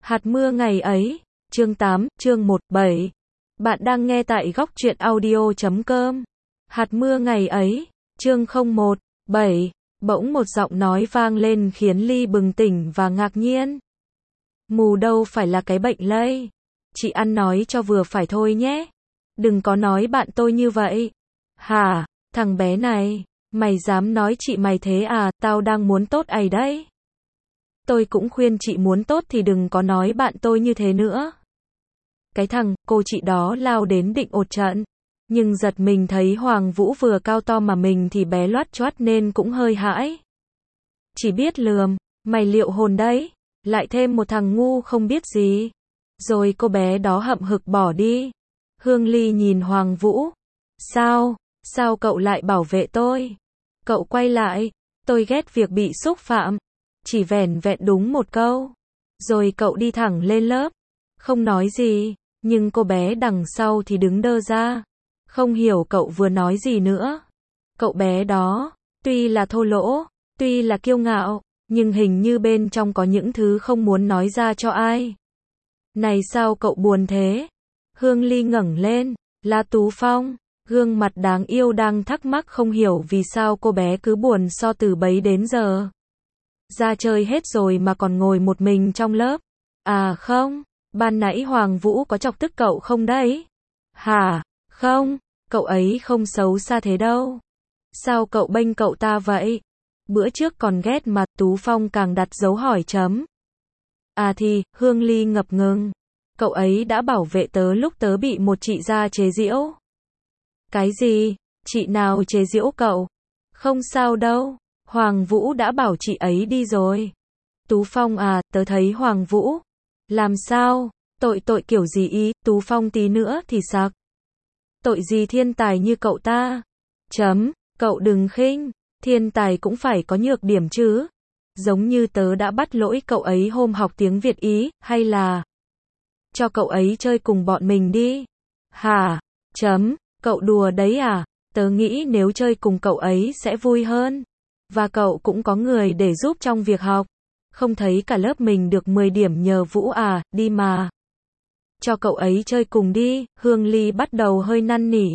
Hạt mưa ngày ấy, chương 8, chương 17. Bạn đang nghe tại góc truyện audio.com. Hạt mưa ngày ấy, chương 017. Bỗng một giọng nói vang lên khiến Ly bừng tỉnh và ngạc nhiên. Mù đâu phải là cái bệnh lây. Chị ăn nói cho vừa phải thôi nhé. Đừng có nói bạn tôi như vậy. Hả, thằng bé này, mày dám nói chị mày thế à, tao đang muốn tốt ấy đấy. Tôi cũng khuyên chị muốn tốt thì đừng có nói bạn tôi như thế nữa. Cái thằng, cô chị đó lao đến định ột trận. Nhưng giật mình thấy Hoàng Vũ vừa cao to mà mình thì bé loát choát nên cũng hơi hãi. Chỉ biết lườm, mày liệu hồn đấy, lại thêm một thằng ngu không biết gì. Rồi cô bé đó hậm hực bỏ đi. Hương Ly nhìn Hoàng Vũ. Sao cậu lại bảo vệ tôi? Cậu quay lại, tôi ghét việc bị xúc phạm. Chỉ vẻn vẹn đúng một câu. Rồi cậu đi thẳng lên lớp. Không nói gì, nhưng cô bé đằng sau thì đứng đơ ra. Không hiểu cậu vừa nói gì nữa. Cậu bé đó, tuy là thô lỗ, tuy là kiêu ngạo, nhưng hình như bên trong có những thứ không muốn nói ra cho ai. Này sao cậu buồn thế? Hương Ly ngẩng lên, là Tú Phong. Gương mặt đáng yêu đang thắc mắc không hiểu vì sao cô bé cứ buồn so từ bấy đến giờ. Ra chơi hết rồi mà còn ngồi một mình trong lớp. À không, ban nãy Hoàng Vũ có chọc tức cậu không đấy? Hả, không, cậu ấy không xấu xa thế đâu. Sao cậu bênh cậu ta vậy? Bữa trước còn ghét mà, Tú Phong càng đặt dấu hỏi chấm. À thì, Hương Ly ngập ngừng. Cậu ấy đã bảo vệ tớ lúc tớ bị một chị ra chế giễu. Cái gì? Chị nào chế giễu cậu? Không sao đâu. Hoàng Vũ đã bảo chị ấy đi rồi. Tú Phong à, tớ thấy Hoàng Vũ. Làm sao? Tội kiểu gì ý? Tú Phong tí nữa thì sặc. Tội gì thiên tài như cậu ta? Cậu đừng khinh. Thiên tài cũng phải có nhược điểm chứ. Giống như tớ đã bắt lỗi cậu ấy hôm học tiếng Việt Ý, hay là cho cậu ấy chơi cùng bọn mình đi. Hả? Cậu đùa đấy à? Tớ nghĩ nếu chơi cùng cậu ấy sẽ vui hơn. Và cậu cũng có người để giúp trong việc học. Không thấy cả lớp mình được 10 điểm nhờ Vũ à, đi mà. Cho cậu ấy chơi cùng đi, Hương Ly bắt đầu hơi năn nỉ.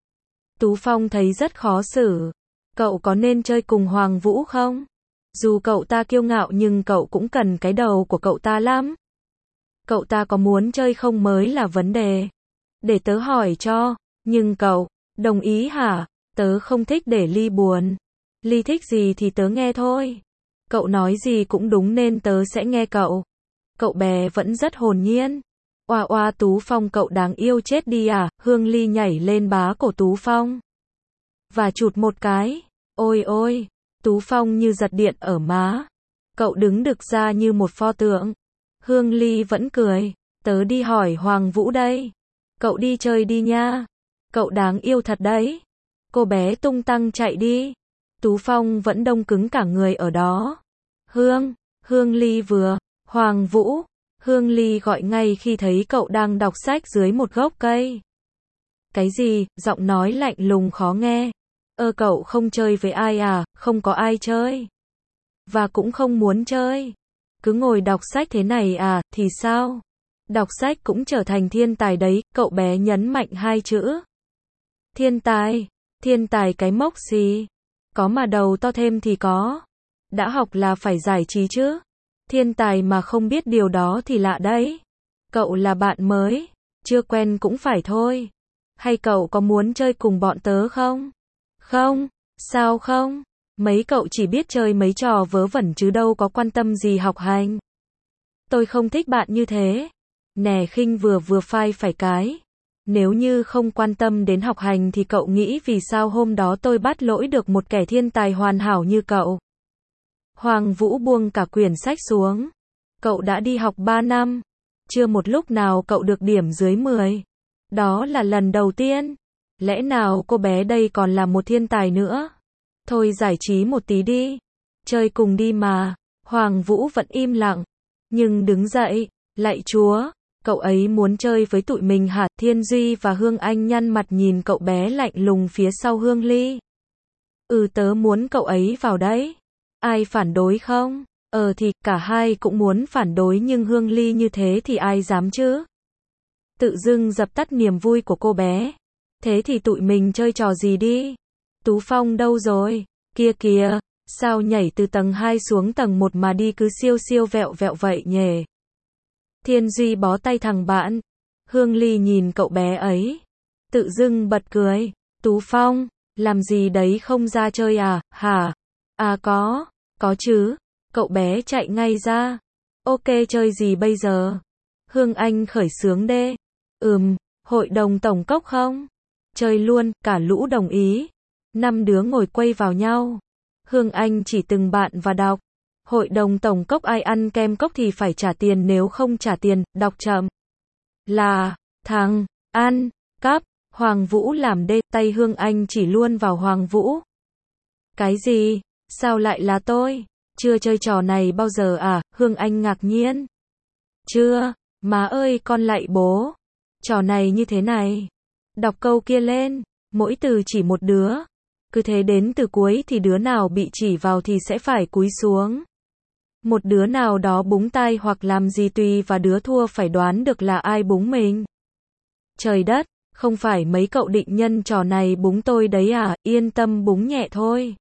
Tú Phong thấy rất khó xử. Cậu có nên chơi cùng Hoàng Vũ không? Dù cậu ta kiêu ngạo nhưng cậu cũng cần cái đầu của cậu ta lắm. Cậu ta có muốn chơi không mới là vấn đề. Để tớ hỏi cho, nhưng cậu, đồng ý hả? Tớ không thích để Ly buồn. Ly thích gì thì tớ nghe thôi. Cậu nói gì cũng đúng nên tớ sẽ nghe cậu. Cậu bé vẫn rất hồn nhiên. Oa Tú Phong cậu đáng yêu chết đi à? Hương Ly nhảy lên bá cổ Tú Phong. Và chụt một cái. Ôi, Tú Phong như giật điện ở má. Cậu đứng đực ra như một pho tượng. Hương Ly vẫn cười. Tớ đi hỏi Hoàng Vũ đây. Cậu đi chơi đi nha. Cậu đáng yêu thật đấy. Cô bé tung tăng chạy đi. Tú Phong vẫn đông cứng cả người ở đó. Hương Ly vừa. Hoàng Vũ. Hương Ly gọi ngay khi thấy cậu đang đọc sách dưới một gốc cây. Cái gì? Giọng nói lạnh lùng khó nghe. Cậu không chơi với ai à? Không có ai chơi. Và cũng không muốn chơi. Cứ ngồi đọc sách thế này à, thì sao? Đọc sách cũng trở thành thiên tài đấy, cậu bé nhấn mạnh hai chữ. Thiên tài cái mốc gì? Có mà đầu to thêm thì có. Đã học là phải giải trí chứ. Thiên tài mà không biết điều đó thì lạ đấy. Cậu là bạn mới, chưa quen cũng phải thôi. Hay cậu có muốn chơi cùng bọn tớ không? Không, sao không? Mấy cậu chỉ biết chơi mấy trò vớ vẩn chứ đâu có quan tâm gì học hành. Tôi không thích bạn như thế. Nè khinh vừa phai phải cái. Nếu như không quan tâm đến học hành thì cậu nghĩ vì sao hôm đó tôi bắt lỗi được một kẻ thiên tài hoàn hảo như cậu? Hoàng Vũ buông cả quyển sách xuống. Cậu đã đi học 3 năm. Chưa một lúc nào cậu được điểm dưới 10. Đó là lần đầu tiên. Lẽ nào cô bé đây còn là một thiên tài nữa? Thôi giải trí một tí đi. Chơi cùng đi mà. Hoàng Vũ vẫn im lặng. Nhưng đứng dậy. Lạy Chúa. Cậu ấy muốn chơi với tụi mình hả? Thiên Duy và Hương Anh nhăn mặt nhìn cậu bé lạnh lùng phía sau Hương Ly. Tớ muốn cậu ấy vào đấy. Ai phản đối không? Thì cả hai cũng muốn phản đối nhưng Hương Ly như thế thì ai dám chứ? Tự dưng dập tắt niềm vui của cô bé. Thế thì tụi mình chơi trò gì đi? Tú Phong đâu rồi? Kia kìa, sao nhảy từ tầng 2 xuống tầng 1 mà đi cứ siêu siêu vẹo vẹo vậy nhỉ? Thiên Duy bó tay thằng bạn. Hương Ly nhìn cậu bé ấy. Tự dưng bật cười. Tú Phong, làm gì đấy không ra chơi à, hả? À có chứ. Cậu bé chạy ngay ra. Ok chơi gì bây giờ? Hương Anh khởi xướng đê. Hội đồng tổng cốc không? Chơi luôn, cả lũ đồng ý. 5 đứa ngồi quây vào nhau. Hương Anh chỉ từng bạn và đọc. Hội đồng tổng cốc ai ăn kem cốc thì phải trả tiền, nếu không trả tiền, đọc chậm. Là, thằng, ăn, cắp, Hoàng Vũ làm đê, tay Hương Anh chỉ luôn vào Hoàng Vũ. Cái gì? Sao lại là tôi? Chưa chơi trò này bao giờ à? Hương Anh ngạc nhiên. Chưa, má ơi con lạy bố. Trò này như thế này. Đọc câu kia lên, mỗi từ chỉ một đứa. Cứ thế đến từ cuối thì đứa nào bị chỉ vào thì sẽ phải cúi xuống. Một đứa nào đó búng tai hoặc làm gì tùy và đứa thua phải đoán được là ai búng mình. Trời đất, không phải mấy cậu định nhân trò này búng tôi đấy à, yên tâm búng nhẹ thôi.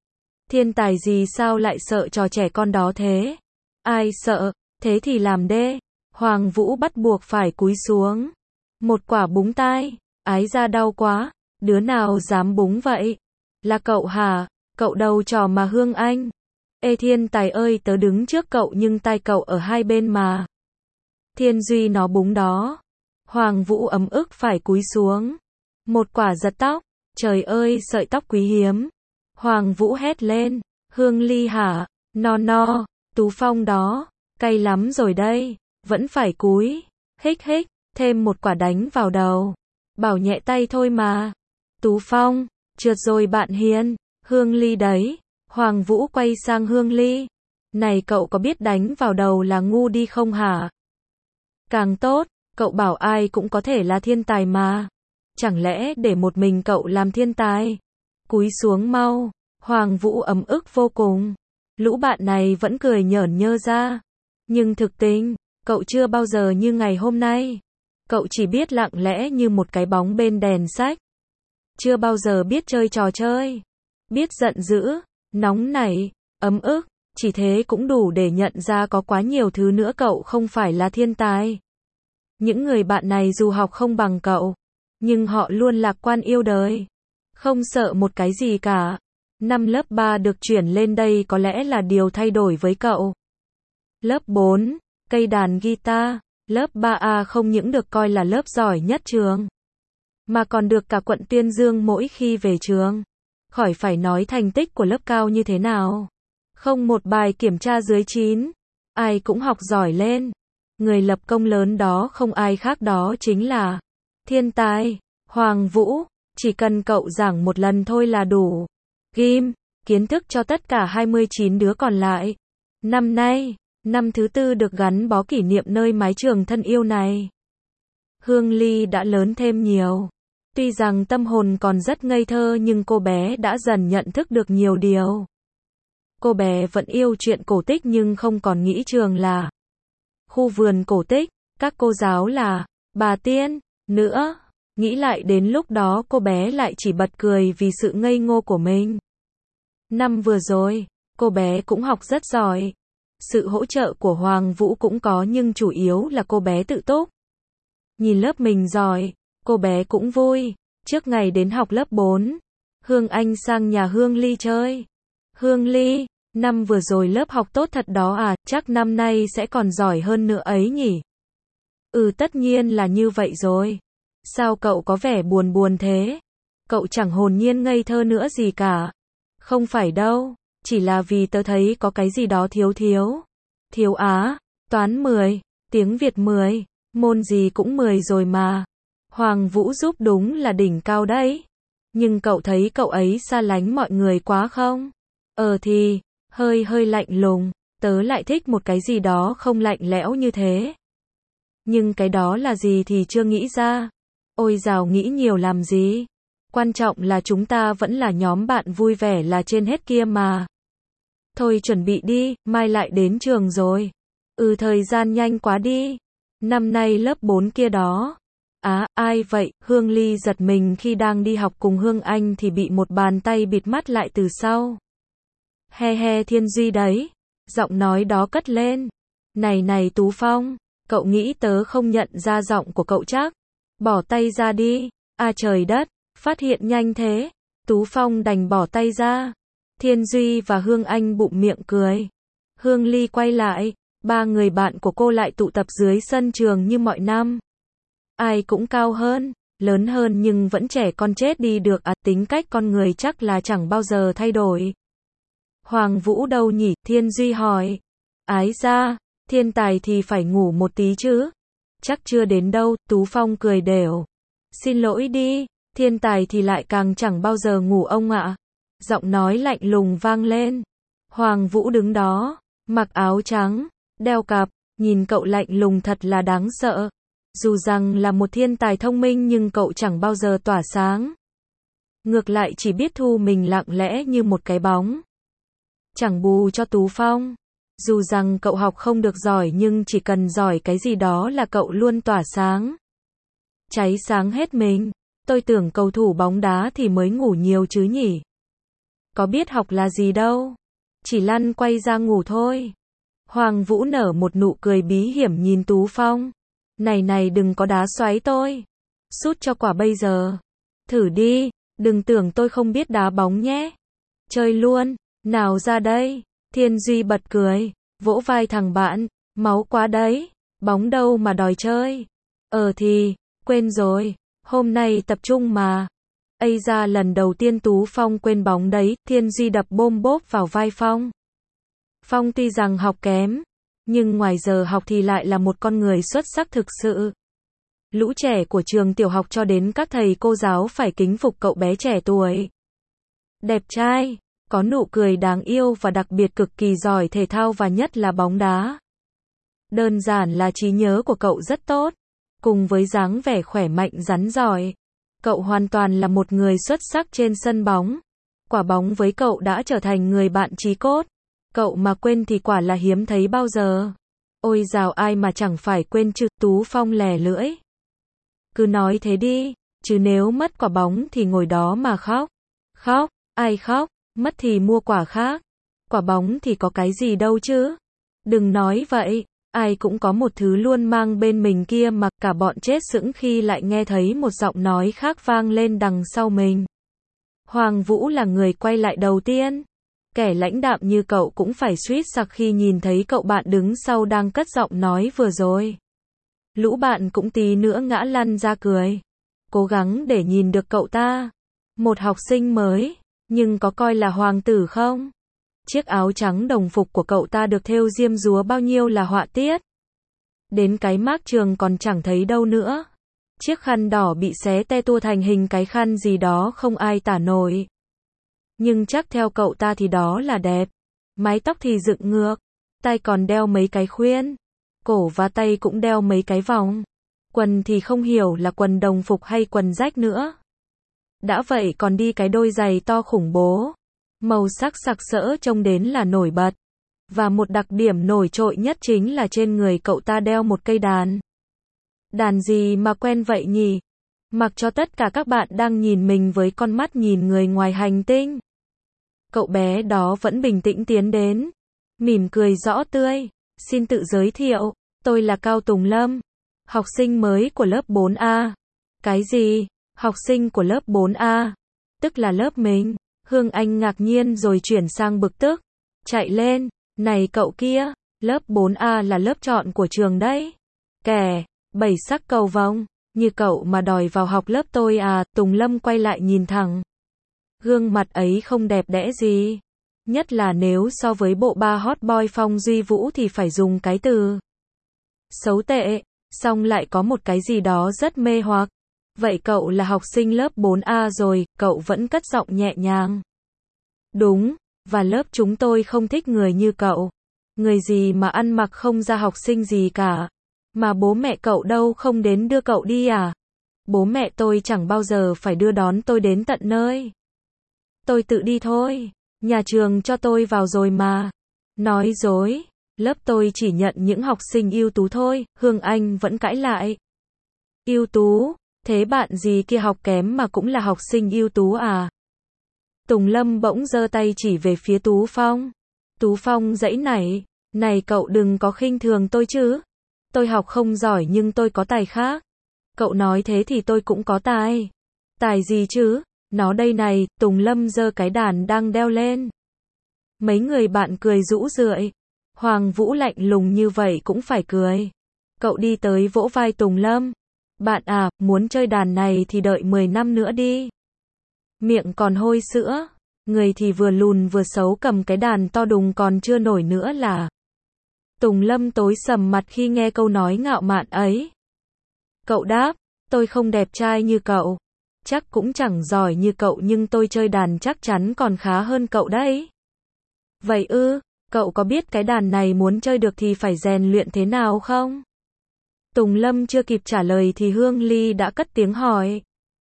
Thiên tài gì sao lại sợ trò trẻ con đó thế? Ai sợ, thế thì làm đê. Hoàng Vũ bắt buộc phải cúi xuống. Một quả búng tai, ái ra đau quá, đứa nào dám búng vậy? Là cậu hả? Cậu đầu trò mà Hương Anh. Ê thiên tài ơi, tớ đứng trước cậu nhưng tai cậu ở hai bên mà. Thiên Duy nó búng đó. Hoàng Vũ ấm ức phải cúi xuống. Một quả giật tóc, trời ơi sợi tóc quý hiếm. Hoàng Vũ hét lên, Hương Ly hả? No, Tú Phong đó, cay lắm rồi đây, vẫn phải cúi. Hích, thêm một quả đánh vào đầu. Bảo nhẹ tay thôi mà. Tú Phong, trượt rồi bạn Hiền. Hương Ly đấy. Hoàng Vũ quay sang Hương Ly. Này cậu có biết đánh vào đầu là ngu đi không hả? Càng tốt, cậu bảo ai cũng có thể là thiên tài mà. Chẳng lẽ để một mình cậu làm thiên tài? Cúi xuống mau. Hoàng Vũ ấm ức vô cùng. Lũ bạn này vẫn cười nhởn nhơ ra. Nhưng thực tình, cậu chưa bao giờ như ngày hôm nay. Cậu chỉ biết lặng lẽ như một cái bóng bên đèn sách. Chưa bao giờ biết chơi trò chơi. Biết giận dữ, nóng nảy, ấm ức. Chỉ thế cũng đủ để nhận ra có quá nhiều thứ nữa cậu không phải là thiên tài. Những người bạn này dù học không bằng cậu, nhưng họ luôn lạc quan yêu đời. Không sợ một cái gì cả. Năm lớp 3 được chuyển lên đây có lẽ là điều thay đổi với cậu. Lớp 4, cây đàn guitar. Lớp 3A không những được coi là lớp giỏi nhất trường, mà còn được cả quận tuyên dương mỗi khi về trường. Khỏi phải nói thành tích của lớp cao như thế nào. Không một bài kiểm tra dưới 9. Ai cũng học giỏi lên. Người lập công lớn đó không ai khác đó chính là thiên tài, Hoàng Vũ. Chỉ cần cậu giảng một lần thôi là đủ. Ghim, kiến thức cho tất cả 29 đứa còn lại. Năm nay, năm thứ 4 được gắn bó kỷ niệm nơi mái trường thân yêu này. Hương Ly đã lớn thêm nhiều. Tuy rằng tâm hồn còn rất ngây thơ nhưng cô bé đã dần nhận thức được nhiều điều. Cô bé vẫn yêu chuyện cổ tích nhưng không còn nghĩ trường là khu vườn cổ tích, các cô giáo là bà Tiên nữa. Nghĩ lại đến lúc đó cô bé lại chỉ bật cười vì sự ngây ngô của mình. Năm vừa rồi, cô bé cũng học rất giỏi. Sự hỗ trợ của Hoàng Vũ cũng có nhưng chủ yếu là cô bé tự túc. Nhìn lớp mình giỏi, cô bé cũng vui. Trước ngày đến học lớp 4, Hương Anh sang nhà Hương Ly chơi. Hương Ly, năm vừa rồi lớp học tốt thật đó à, chắc năm nay sẽ còn giỏi hơn nữa ấy nhỉ? Tất nhiên là như vậy rồi. Sao cậu có vẻ buồn buồn thế? Cậu chẳng hồn nhiên ngây thơ nữa gì cả. Không phải đâu, chỉ là vì tớ thấy có cái gì đó thiếu. Thiếu á, toán 10, tiếng Việt 10, môn gì cũng 10 rồi mà. Hoàng Vũ giúp đúng là đỉnh cao đấy. Nhưng cậu thấy cậu ấy xa lánh mọi người quá không? Thì, hơi lạnh lùng, tớ lại thích một cái gì đó không lạnh lẽo như thế. Nhưng cái đó là gì thì chưa nghĩ ra. Ôi dào nghĩ nhiều làm gì? Quan trọng là chúng ta vẫn là nhóm bạn vui vẻ là trên hết kia mà. Thôi chuẩn bị đi, mai lại đến trường rồi. Thời gian nhanh quá đi. Năm nay lớp 4 kia đó. Ai vậy? Hương Ly giật mình khi đang đi học cùng Hương Anh thì bị một bàn tay bịt mắt lại từ sau. He, Thiên Duy đấy. Giọng nói đó cất lên. Này Tú Phong, cậu nghĩ tớ không nhận ra giọng của cậu chắc? Bỏ tay ra đi. Trời đất, phát hiện nhanh thế. Tú Phong đành bỏ tay ra. Thiên Duy và Hương Anh bụng miệng cười. Hương Ly quay lại, ba người bạn của cô lại tụ tập dưới sân trường như mọi năm. Ai cũng cao hơn, lớn hơn nhưng vẫn trẻ con chết đi được tính cách con người chắc là chẳng bao giờ thay đổi. Hoàng Vũ đâu nhỉ? Thiên Duy hỏi. Ái ra, thiên tài thì phải ngủ một tí chứ. Chắc chưa đến đâu, Tú Phong cười đều. Xin lỗi đi, thiên tài thì lại càng chẳng bao giờ ngủ ông ạ. Giọng nói lạnh lùng vang lên. Hoàng Vũ đứng đó, mặc áo trắng, đeo cặp, nhìn cậu lạnh lùng thật là đáng sợ. Dù rằng là một thiên tài thông minh nhưng cậu chẳng bao giờ tỏa sáng. Ngược lại chỉ biết thu mình lặng lẽ như một cái bóng. Chẳng bù cho Tú Phong. Dù rằng cậu học không được giỏi nhưng chỉ cần giỏi cái gì đó là cậu luôn tỏa sáng. Cháy sáng hết mình. Tôi tưởng cầu thủ bóng đá thì mới ngủ nhiều chứ nhỉ. Có biết học là gì đâu. Chỉ lăn quay ra ngủ thôi. Hoàng Vũ nở một nụ cười bí hiểm nhìn Tú Phong. Này đừng có đá xoáy tôi. Sút cho quả bây giờ. Thử đi, đừng tưởng tôi không biết đá bóng nhé. Chơi luôn, nào ra đây. Thiên Duy bật cười, vỗ vai thằng bạn. Máu quá đấy, bóng đâu mà đòi chơi. Thì, quên rồi, hôm nay tập trung mà. Ra lần đầu tiên Tú Phong quên bóng đấy. Thiên Duy đập bôm bốp vào vai Phong. Phong tuy rằng học kém, nhưng ngoài giờ học thì lại là một con người xuất sắc thực sự. Lũ trẻ của trường tiểu học cho đến các thầy cô giáo phải kính phục cậu bé trẻ tuổi. Đẹp trai, có nụ cười đáng yêu và đặc biệt cực kỳ giỏi thể thao và nhất là bóng đá. Đơn giản là trí nhớ của cậu rất tốt, cùng với dáng vẻ khỏe mạnh rắn giỏi. Cậu hoàn toàn là một người xuất sắc trên sân bóng. Quả bóng với cậu đã trở thành người bạn chí cốt. Cậu mà quên thì quả là hiếm thấy bao giờ. Ôi dào ai mà chẳng phải quên chứ. Tú Phong lè lưỡi. Cứ nói thế đi, chứ nếu mất quả bóng thì ngồi đó mà khóc. Khóc, ai khóc, mất thì mua quả khác. Quả bóng thì có cái gì đâu chứ. Đừng nói vậy, ai cũng có một thứ luôn mang bên mình kia mà. Cả bọn chết sững khi lại nghe thấy một giọng nói khác vang lên đằng sau mình. Hoàng Vũ là người quay lại đầu tiên. Kẻ lãnh đạm như cậu cũng phải suýt sặc khi nhìn thấy cậu bạn đứng sau đang cất giọng nói vừa rồi. Lũ bạn cũng tí nữa ngã lăn ra cười. Cố gắng để nhìn được cậu ta. Một học sinh mới, nhưng có coi là hoàng tử không? Chiếc áo trắng đồng phục của cậu ta được thêu diêm dúa bao nhiêu là họa tiết. Đến cái mác trường còn chẳng thấy đâu nữa. Chiếc khăn đỏ bị xé te tua thành hình cái khăn gì đó không ai tả nổi. Nhưng chắc theo cậu ta thì đó là đẹp. Mái tóc thì dựng ngược, tay còn đeo mấy cái khuyên, cổ và tay cũng đeo mấy cái vòng. Quần thì không hiểu là quần đồng phục hay quần rách nữa. Đã vậy còn đi cái đôi giày to khủng bố. Màu sắc sặc sỡ trông đến là nổi bật. Và một đặc điểm nổi trội nhất chính là trên người cậu ta đeo một cây đàn. Đàn gì mà quen vậy nhỉ? Mặc cho tất cả các bạn đang nhìn mình với con mắt nhìn người ngoài hành tinh. Cậu bé đó vẫn bình tĩnh tiến đến. Mỉm cười rõ tươi. Xin tự giới thiệu, tôi là Cao Tùng Lâm. Học sinh mới của lớp 4A. Cái gì? Học sinh của lớp 4A? Tức là lớp mình. Hương Anh ngạc nhiên rồi chuyển sang bực tức. Chạy lên. Này cậu kia, lớp 4A là lớp chọn của trường đấy. Kẻ, bảy sắc cầu vồng. Như cậu mà đòi vào học lớp tôi à? Tùng Lâm quay lại nhìn thẳng. Gương mặt ấy không đẹp đẽ gì. Nhất là nếu so với bộ ba hot boy Phong Duy Vũ thì phải dùng cái từ xấu tệ, song lại có một cái gì đó rất mê hoặc. Vậy cậu là học sinh lớp 4A rồi, cậu vẫn cất giọng nhẹ nhàng. Đúng, và lớp chúng tôi không thích người như cậu. Người gì mà ăn mặc không ra học sinh gì cả. Mà bố mẹ cậu đâu không đến đưa cậu đi à? Bố mẹ tôi chẳng bao giờ phải đưa đón tôi đến tận nơi. Tôi tự đi thôi. Nhà trường cho tôi vào rồi mà. Nói dối, lớp tôi chỉ nhận những học sinh ưu tú thôi, Hương Anh vẫn cãi lại. Ưu tú, thế bạn gì kia học kém mà cũng là học sinh ưu tú à? Tùng Lâm bỗng giơ tay chỉ về phía Tú Phong. Tú Phong giãy nảy, này cậu đừng có khinh thường tôi chứ. Tôi học không giỏi nhưng tôi có tài khác. Cậu nói thế thì tôi cũng có tài. Tài gì chứ? Nó đây này, Tùng Lâm giơ cái đàn đang đeo lên. Mấy người bạn cười rũ rượi. Hoàng Vũ lạnh lùng như vậy cũng phải cười. Cậu đi tới vỗ vai Tùng Lâm. Bạn à, muốn chơi đàn này thì đợi 10 năm nữa đi. Miệng còn hôi sữa. Người thì vừa lùn vừa xấu cầm cái đàn to đùng còn chưa nổi nữa là. Tùng Lâm tối sầm mặt khi nghe câu nói ngạo mạn ấy. Cậu đáp, tôi không đẹp trai như cậu. Chắc cũng chẳng giỏi như cậu nhưng tôi chơi đàn chắc chắn còn khá hơn cậu đấy. Vậy ư, cậu có biết cái đàn này muốn chơi được thì phải rèn luyện thế nào không? Tùng Lâm chưa kịp trả lời thì Hương Ly đã cất tiếng hỏi.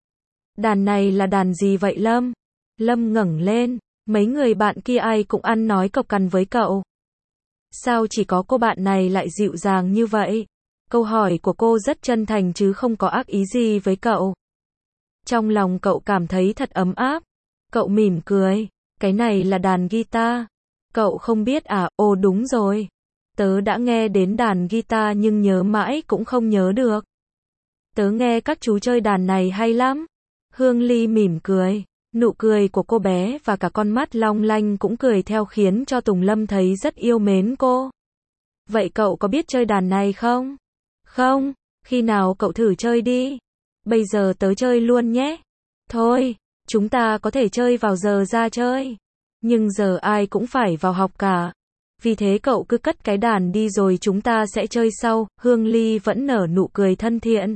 Đàn này là đàn gì vậy Lâm? Lâm ngẩng lên, mấy người bạn kia ai cũng ăn nói cộc cằn với cậu. Sao chỉ có cô bạn này lại dịu dàng như vậy? Câu hỏi của cô rất chân thành chứ không có ác ý gì với cậu. Trong lòng cậu cảm thấy thật ấm áp. Cậu mỉm cười, cái này là đàn guitar. Cậu không biết à? Ồ đúng rồi. Tớ đã nghe đến đàn guitar nhưng nhớ mãi cũng không nhớ được. Tớ nghe các chú chơi đàn này hay lắm. Hương Ly mỉm cười. Nụ cười của cô bé và cả con mắt long lanh cũng cười theo khiến cho Tùng Lâm thấy rất yêu mến cô. Vậy cậu có biết chơi đàn này không? Không, khi nào cậu thử chơi đi. Bây giờ tớ chơi luôn nhé. Thôi, chúng ta có thể chơi vào giờ ra chơi. Nhưng giờ ai cũng phải vào học cả. Vì thế cậu cứ cất cái đàn đi rồi chúng ta sẽ chơi sau. Hương Ly vẫn nở nụ cười thân thiện.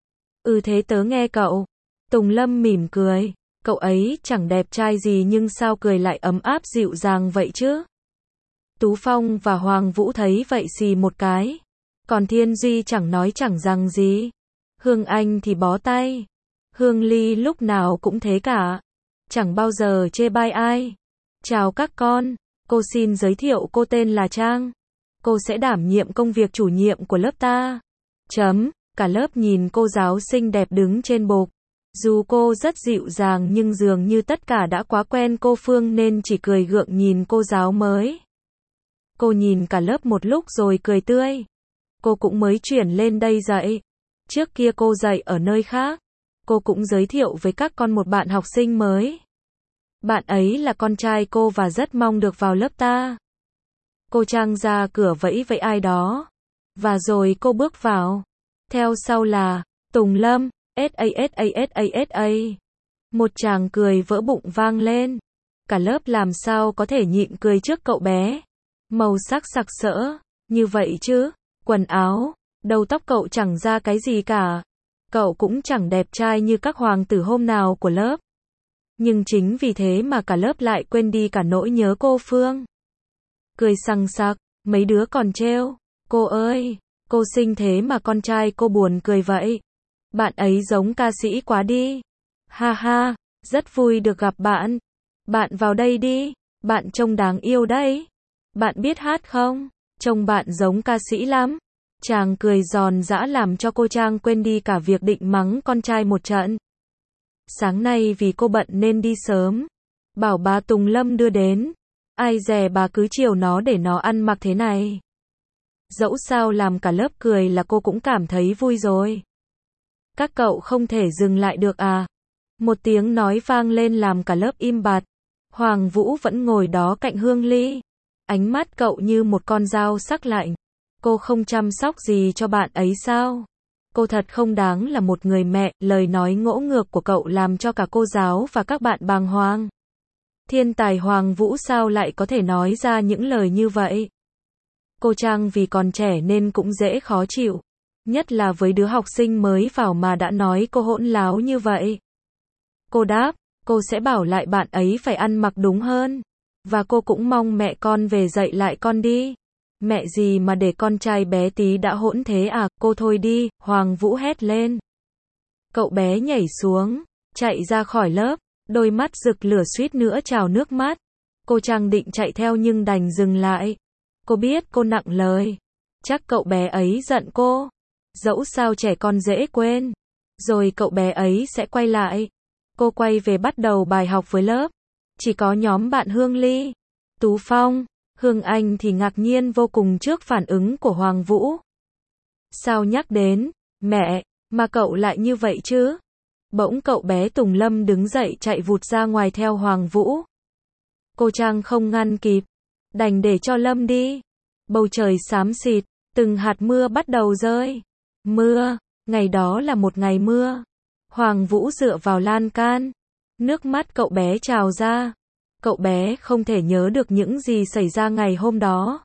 Ừ thế tớ nghe cậu. Tùng Lâm mỉm cười. Cậu ấy chẳng đẹp trai gì nhưng sao cười lại ấm áp dịu dàng vậy chứ? Tú Phong và Hoàng Vũ thấy vậy xì một cái. Còn Thiên Duy chẳng nói chẳng rằng gì. Hương Anh thì bó tay. Hương Ly lúc nào cũng thế cả. Chẳng bao giờ chê bai ai. Chào các con. Cô xin giới thiệu cô tên là Trang. Cô sẽ đảm nhiệm công việc chủ nhiệm của lớp ta. Cả lớp nhìn cô giáo xinh đẹp đứng trên bục. Dù cô rất dịu dàng nhưng dường như tất cả đã quá quen cô Phương nên chỉ cười gượng nhìn cô giáo mới. Cô nhìn cả lớp một lúc rồi cười tươi. Cô cũng mới chuyển lên đây dạy. Trước kia cô dạy ở nơi khác. Cô cũng giới thiệu với các con một bạn học sinh mới. Bạn ấy là con trai cô và rất mong được vào lớp ta. Cô Trang ra cửa vẫy vẫy ai đó. Và rồi cô bước vào. Theo sau là Tùng Lâm. SA. Một tràng cười vỡ bụng vang lên. Cả lớp làm sao có thể nhịn cười trước cậu bé. Màu sắc sặc sỡ, như vậy chứ. Quần áo, đầu tóc cậu chẳng ra cái gì cả. Cậu cũng chẳng đẹp trai như các hoàng tử hôm nào của lớp. Nhưng chính vì thế mà cả lớp lại quên đi cả nỗi nhớ cô Phương. Cười sằng sặc, mấy đứa còn trêu. Cô ơi, cô xinh thế mà con trai cô buồn cười vậy. Bạn ấy giống ca sĩ quá đi. Ha ha, rất vui được gặp bạn. Bạn vào đây đi, bạn trông đáng yêu đấy. Bạn biết hát không? Trông bạn giống ca sĩ lắm. Chàng cười giòn giã làm cho cô Trang quên đi cả việc định mắng con trai một trận. Sáng nay vì cô bận nên đi sớm. Bảo bà Tùng Lâm đưa đến. Ai dè bà cứ chiều nó để nó ăn mặc thế này. Dẫu sao làm cả lớp cười là cô cũng cảm thấy vui rồi. Các cậu không thể dừng lại được à? Một tiếng nói vang lên làm cả lớp im bặt. Hoàng Vũ vẫn ngồi đó cạnh Hương Ly. Ánh mắt cậu như một con dao sắc lạnh. Cô không chăm sóc gì cho bạn ấy sao? Cô thật không đáng là một người mẹ. Lời nói ngỗ ngược của cậu làm cho cả cô giáo và các bạn bàng hoàng. Thiên tài Hoàng Vũ sao lại có thể nói ra những lời như vậy? Cô Trang vì còn trẻ nên cũng dễ khó chịu. Nhất là với đứa học sinh mới vào mà đã nói cô hỗn láo như vậy. Cô đáp, cô sẽ bảo lại bạn ấy phải ăn mặc đúng hơn. Và cô cũng mong mẹ con về dạy lại con đi. Mẹ gì mà để con trai bé tí đã hỗn thế à? Cô thôi đi, Hoàng Vũ hét lên. Cậu bé nhảy xuống, chạy ra khỏi lớp, đôi mắt rực lửa suýt nữa trào nước mắt. Cô Trang định chạy theo nhưng đành dừng lại. Cô biết cô nặng lời. Chắc cậu bé ấy giận cô. Dẫu sao trẻ con dễ quên. Rồi cậu bé ấy sẽ quay lại. Cô quay về bắt đầu bài học với lớp. Chỉ có nhóm bạn Hương Ly, Tú Phong, Hương Anh thì ngạc nhiên vô cùng trước phản ứng của Hoàng Vũ. Sao nhắc đến mẹ mà cậu lại như vậy chứ? Bỗng cậu bé Tùng Lâm đứng dậy chạy vụt ra ngoài theo Hoàng Vũ. Cô Trang không ngăn kịp, đành để cho Lâm đi. Bầu trời xám xịt, từng hạt mưa bắt đầu rơi. Mưa, ngày đó là một ngày mưa. Hoàng Vũ dựa vào lan can, nước mắt cậu bé trào ra. Cậu bé không thể nhớ được những gì xảy ra ngày hôm đó.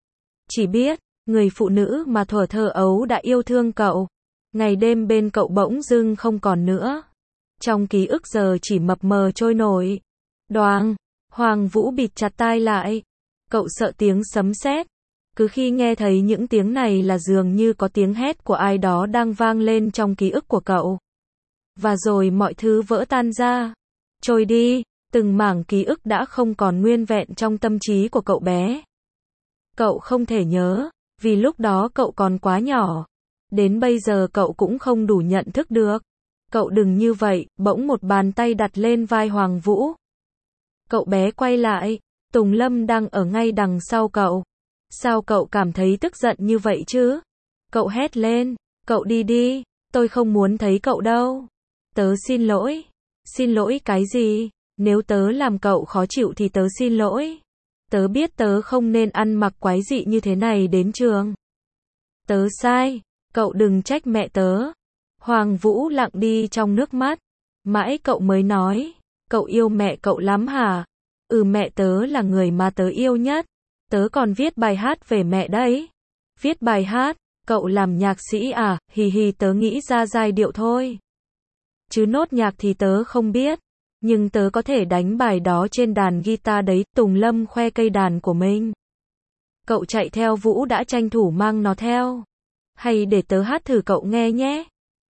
Chỉ biết, người phụ nữ mà thuở thơ ấu đã yêu thương cậu, ngày đêm bên cậu bỗng dưng không còn nữa. Trong ký ức giờ chỉ mập mờ trôi nổi. Đoàng, Hoàng Vũ bịt chặt tai lại. Cậu sợ tiếng sấm sét. Cứ khi nghe thấy những tiếng này là dường như có tiếng hét của ai đó đang vang lên trong ký ức của cậu. Và rồi mọi thứ vỡ tan ra, trôi đi, từng mảng ký ức đã không còn nguyên vẹn trong tâm trí của cậu bé. Cậu không thể nhớ, vì lúc đó cậu còn quá nhỏ. Đến bây giờ cậu cũng không đủ nhận thức được. Cậu đừng như vậy, bỗng một bàn tay đặt lên vai Hoàng Vũ. Cậu bé quay lại, Tùng Lâm đang ở ngay đằng sau cậu. Sao cậu cảm thấy tức giận như vậy chứ? Cậu hét lên, cậu đi đi, tôi không muốn thấy cậu đâu. Tớ xin lỗi. Xin lỗi cái gì? Nếu tớ làm cậu khó chịu thì tớ xin lỗi. Tớ biết tớ không nên ăn mặc quái dị như thế này đến trường. Tớ sai, cậu đừng trách mẹ tớ. Hoàng Vũ lặng đi trong nước mắt. Mãi cậu mới nói, cậu yêu mẹ cậu lắm hả? Mẹ tớ là người mà tớ yêu nhất. Tớ còn viết bài hát về mẹ đấy. Viết bài hát, cậu làm nhạc sĩ à? Hì hì, tớ nghĩ ra giai điệu thôi. Chứ nốt nhạc thì tớ không biết. Nhưng tớ có thể đánh bài đó trên đàn guitar đấy. Tùng Lâm khoe cây đàn của mình. Cậu chạy theo Vũ đã tranh thủ mang nó theo. Hay để tớ hát thử cậu nghe nhé.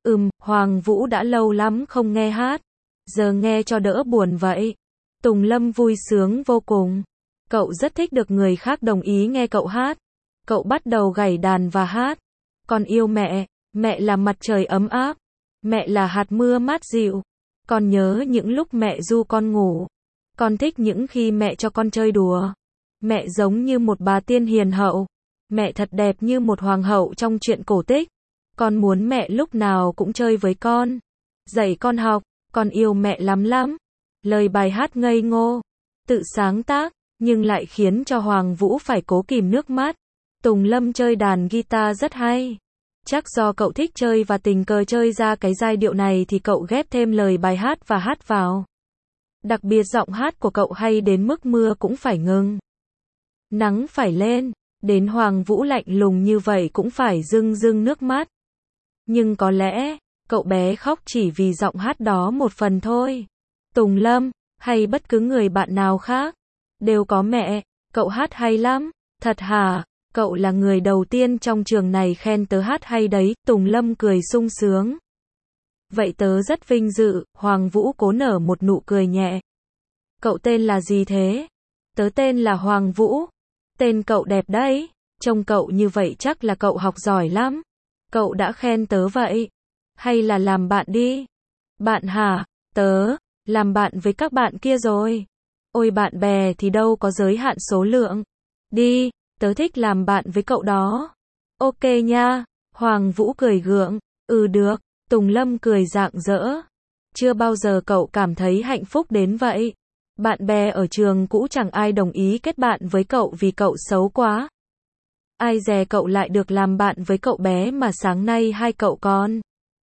Hoàng Vũ đã lâu lắm không nghe hát. Giờ nghe cho đỡ buồn vậy. Tùng Lâm vui sướng vô cùng. Cậu rất thích được người khác đồng ý nghe cậu hát. Cậu bắt đầu gảy đàn và hát. Con yêu mẹ, mẹ là mặt trời ấm áp. Mẹ là hạt mưa mát dịu. Con nhớ những lúc mẹ ru con ngủ. Con thích những khi mẹ cho con chơi đùa. Mẹ giống như một bà tiên hiền hậu. Mẹ thật đẹp như một hoàng hậu trong truyện cổ tích. Con muốn mẹ lúc nào cũng chơi với con. Dạy con học, con yêu mẹ lắm lắm. Lời bài hát ngây ngô, tự sáng tác, nhưng lại khiến cho Hoàng Vũ phải cố kìm nước mắt. Tùng Lâm chơi đàn guitar rất hay. Chắc do cậu thích chơi và tình cờ chơi ra cái giai điệu này thì cậu ghép thêm lời bài hát và hát vào. Đặc biệt giọng hát của cậu hay đến mức mưa cũng phải ngừng. Nắng phải lên, đến Hoàng Vũ lạnh lùng như vậy cũng phải rưng rưng nước mắt. Nhưng có lẽ, cậu bé khóc chỉ vì giọng hát đó một phần thôi. Tùng Lâm, hay bất cứ người bạn nào khác, đều có mẹ, cậu hát hay lắm. Thật hả? Cậu là người đầu tiên trong trường này khen tớ hát hay đấy. Tùng Lâm cười sung sướng. Vậy tớ rất vinh dự. Hoàng Vũ cố nở một nụ cười nhẹ. Cậu tên là gì thế? Tớ tên là Hoàng Vũ. Tên cậu đẹp đấy. Trông cậu như vậy chắc là cậu học giỏi lắm. Cậu đã khen tớ vậy. Hay là làm bạn đi? Bạn hả? Tớ làm bạn với các bạn kia rồi. Ôi, bạn bè thì đâu có giới hạn số lượng. Đi, tớ thích làm bạn với cậu đó. Ok nha. Hoàng Vũ cười gượng. Được. Tùng Lâm cười rạng rỡ. Chưa bao giờ cậu cảm thấy hạnh phúc đến vậy. Bạn bè ở trường cũ chẳng ai đồng ý kết bạn với cậu vì cậu xấu quá. Ai dè cậu lại được làm bạn với cậu bé mà sáng nay hai cậu con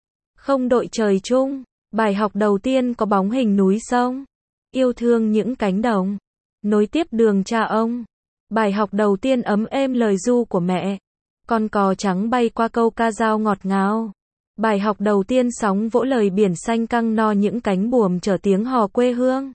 không đội trời chung. Bài học đầu tiên có bóng hình núi sông. Yêu thương những cánh đồng. Nối tiếp đường cha ông. Bài học đầu tiên ấm êm lời ru của mẹ. Con cò trắng bay qua câu ca dao ngọt ngào. Bài học đầu tiên sóng vỗ lời biển xanh căng no những cánh buồm chở tiếng hò quê hương.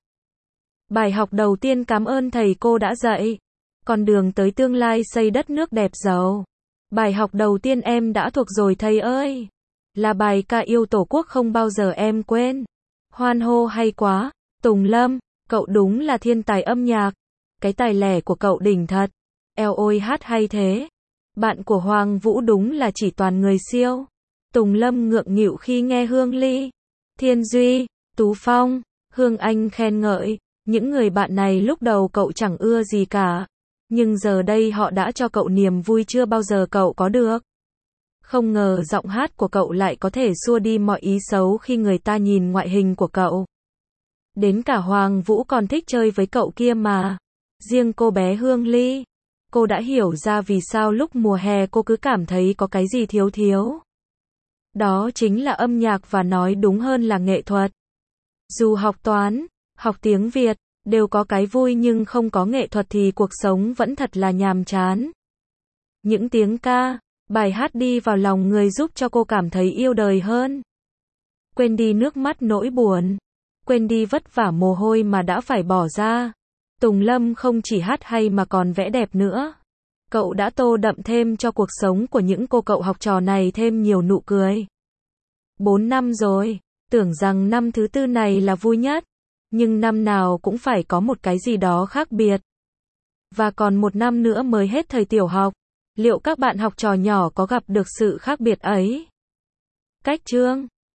Bài học đầu tiên cảm ơn thầy cô đã dạy. Con đường tới tương lai xây đất nước đẹp giàu. Bài học đầu tiên em đã thuộc rồi thầy ơi. Là bài ca yêu Tổ quốc không bao giờ em quên. Hoan hô hay quá. Tùng Lâm, cậu đúng là thiên tài âm nhạc. cái tài lẻ của cậu đỉnh thật. Eo ôi hát hay thế. Bạn của Hoàng Vũ đúng là chỉ toàn người siêu. Tùng Lâm ngượng nghịu khi nghe Hương Ly, Thiên Duy, Tú Phong, Hương Anh khen ngợi. Những người bạn này lúc đầu cậu chẳng ưa gì cả. Nhưng giờ đây họ đã cho cậu niềm vui chưa bao giờ cậu có được. Không ngờ giọng hát của cậu lại có thể xua đi mọi ý xấu khi người ta nhìn ngoại hình của cậu. Đến cả Hoàng Vũ còn thích chơi với cậu kia mà. Riêng cô bé Hương Ly, cô đã hiểu ra vì sao lúc mùa hè cô cứ cảm thấy có cái gì thiếu thiếu. Đó chính là âm nhạc và nói đúng hơn là nghệ thuật. Dù học toán, học tiếng Việt, đều có cái vui nhưng không có nghệ thuật thì cuộc sống vẫn thật là nhàm chán. Những tiếng ca, bài hát đi vào lòng người giúp cho cô cảm thấy yêu đời hơn. Quên đi nước mắt nỗi buồn, quên đi vất vả mồ hôi mà đã phải bỏ ra. Tùng Lâm không chỉ hát hay mà còn vẽ đẹp nữa. Cậu đã tô đậm thêm cho cuộc sống của những cô cậu học trò này thêm nhiều nụ cười. 4 năm rồi, tưởng rằng năm thứ tư này là vui nhất. Nhưng năm nào cũng phải có một cái gì đó khác biệt. Và còn 1 năm nữa mới hết thời tiểu học. Liệu các bạn học trò nhỏ có gặp được sự khác biệt ấy? Cách chương